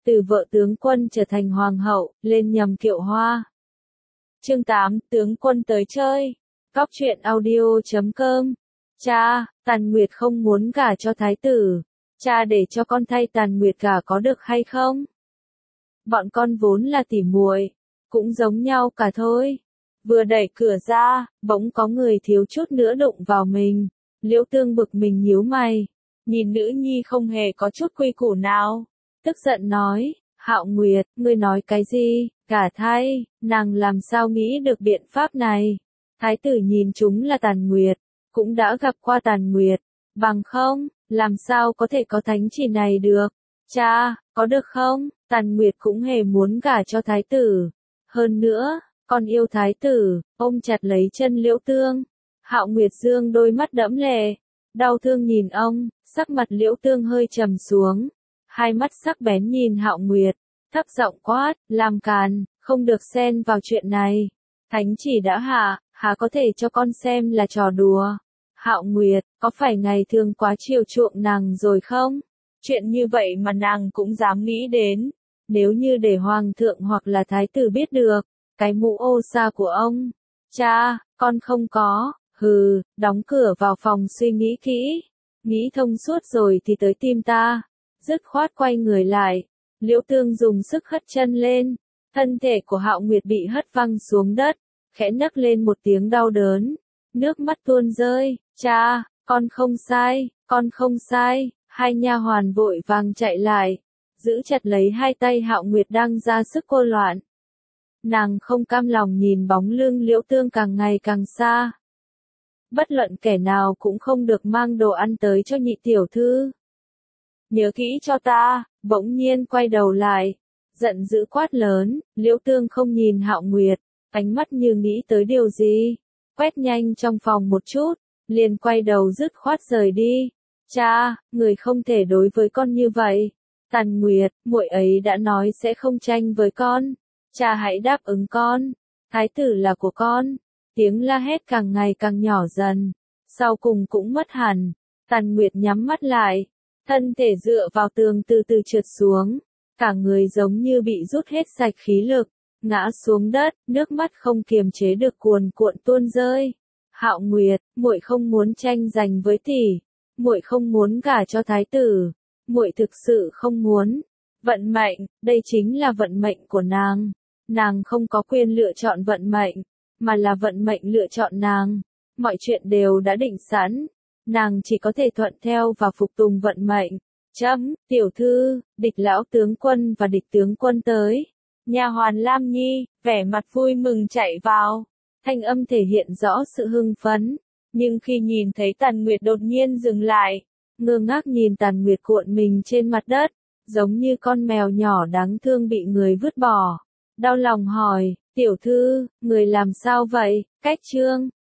từ vợ tướng quân trở thành hoàng hậu, lên nhầm kiệu hoa. Chương 8, tướng quân tới chơi. Góc truyện audio.com. Cha, Tàn Nguyệt không muốn gả cho thái tử. Cha để cho con thay Tàn Nguyệt gả có được hay không? Bọn con vốn là tỉ muội, cũng giống nhau cả thôi. Vừa đẩy cửa ra, bỗng có người thiếu chút nữa đụng vào mình. Liễu Tương bực mình nhíu mày, nhìn nữ nhi không hề có chút quy củ nào, tức giận nói, Hạo Nguyệt, ngươi nói cái gì, cả thay, nàng làm sao nghĩ được biện pháp này. Thái tử nhìn chúng là Tàn Nguyệt, cũng đã gặp qua Tàn Nguyệt, bằng không, làm sao có thể có thánh chỉ này được. Cha, có được không, Tàn Nguyệt cũng hề muốn gả cho thái tử. Hơn nữa, con yêu thái tử, ôm chặt lấy chân Liễu Tương. Hạo Nguyệt dương đôi mắt đẫm lệ, đau thương nhìn ông, sắc mặt Liễu Tương hơi trầm xuống. Hai mắt sắc bén nhìn Hạo Nguyệt, thấp giọng quát, làm càn, không được xen vào chuyện này. Thánh chỉ đã hạ, há có thể cho con xem là trò đùa. Hạo Nguyệt, có phải ngày thường quá chiều chuộng nàng rồi không? Chuyện như vậy mà nàng cũng dám nghĩ đến. Nếu như để hoàng thượng hoặc là thái tử biết được, cái mũ ô sa của ông. Cha, con không có, hừ, đóng cửa vào phòng suy nghĩ kỹ. Nghĩ thông suốt rồi thì tới tìm ta. Dứt khoát quay người lại. Liễu Tương dùng sức hất chân lên. Thân thể của Hạo Nguyệt bị hất văng xuống đất, khẽ nấc lên một tiếng đau đớn. Nước mắt tuôn rơi, cha, con không sai, con không sai. Hai nha hoàn vội vàng chạy lại, giữ chặt lấy hai tay Hạo Nguyệt đang ra sức cô loạn. Nàng không cam lòng nhìn bóng lưng Liễu Tương càng ngày càng xa. Bất luận kẻ nào cũng không được mang đồ ăn tới cho nhị tiểu thư. Nhớ kỹ cho ta, bỗng nhiên quay đầu lại, giận dữ quát lớn. Liễu Tương không nhìn Hạo Nguyệt, ánh mắt như nghĩ tới điều gì, quét nhanh trong phòng một chút, liền quay đầu dứt khoát rời đi. Cha, người không thể đối với con như vậy. Tàn Nguyệt, muội ấy đã nói sẽ không tranh với con. Cha hãy đáp ứng con. Thái tử là của con. Tiếng la hét càng ngày càng nhỏ dần, sau cùng cũng mất hẳn. Tàn Nguyệt nhắm mắt lại, thân thể dựa vào tường từ từ trượt xuống, cả người giống như bị rút hết sạch khí lực, ngã xuống đất, nước mắt không kiềm chế được cuồn cuộn tuôn rơi. Hạo Nguyệt, muội không muốn tranh giành với tỷ, muội không muốn gả cho thái tử, muội thực sự không muốn. Vận mệnh, đây chính là vận mệnh của nàng. Nàng không có quyền lựa chọn vận mệnh, mà là vận mệnh lựa chọn nàng. Mọi chuyện đều đã định sẵn, nàng chỉ có thể thuận theo và phục tùng vận mệnh. Tiểu thư, Địch lão tướng quân và Địch tướng quân tới. Nha hoàn Lam Nhi, vẻ mặt vui mừng chạy vào. Thanh âm thể hiện rõ sự hưng phấn, nhưng khi nhìn thấy Tàn Nguyệt đột nhiên dừng lại, ngơ ngác nhìn Tàn Nguyệt cuộn mình trên mặt đất, giống như con mèo nhỏ đáng thương bị người vứt bỏ. Đau lòng hỏi, tiểu thư, người làm sao vậy? Cách trương,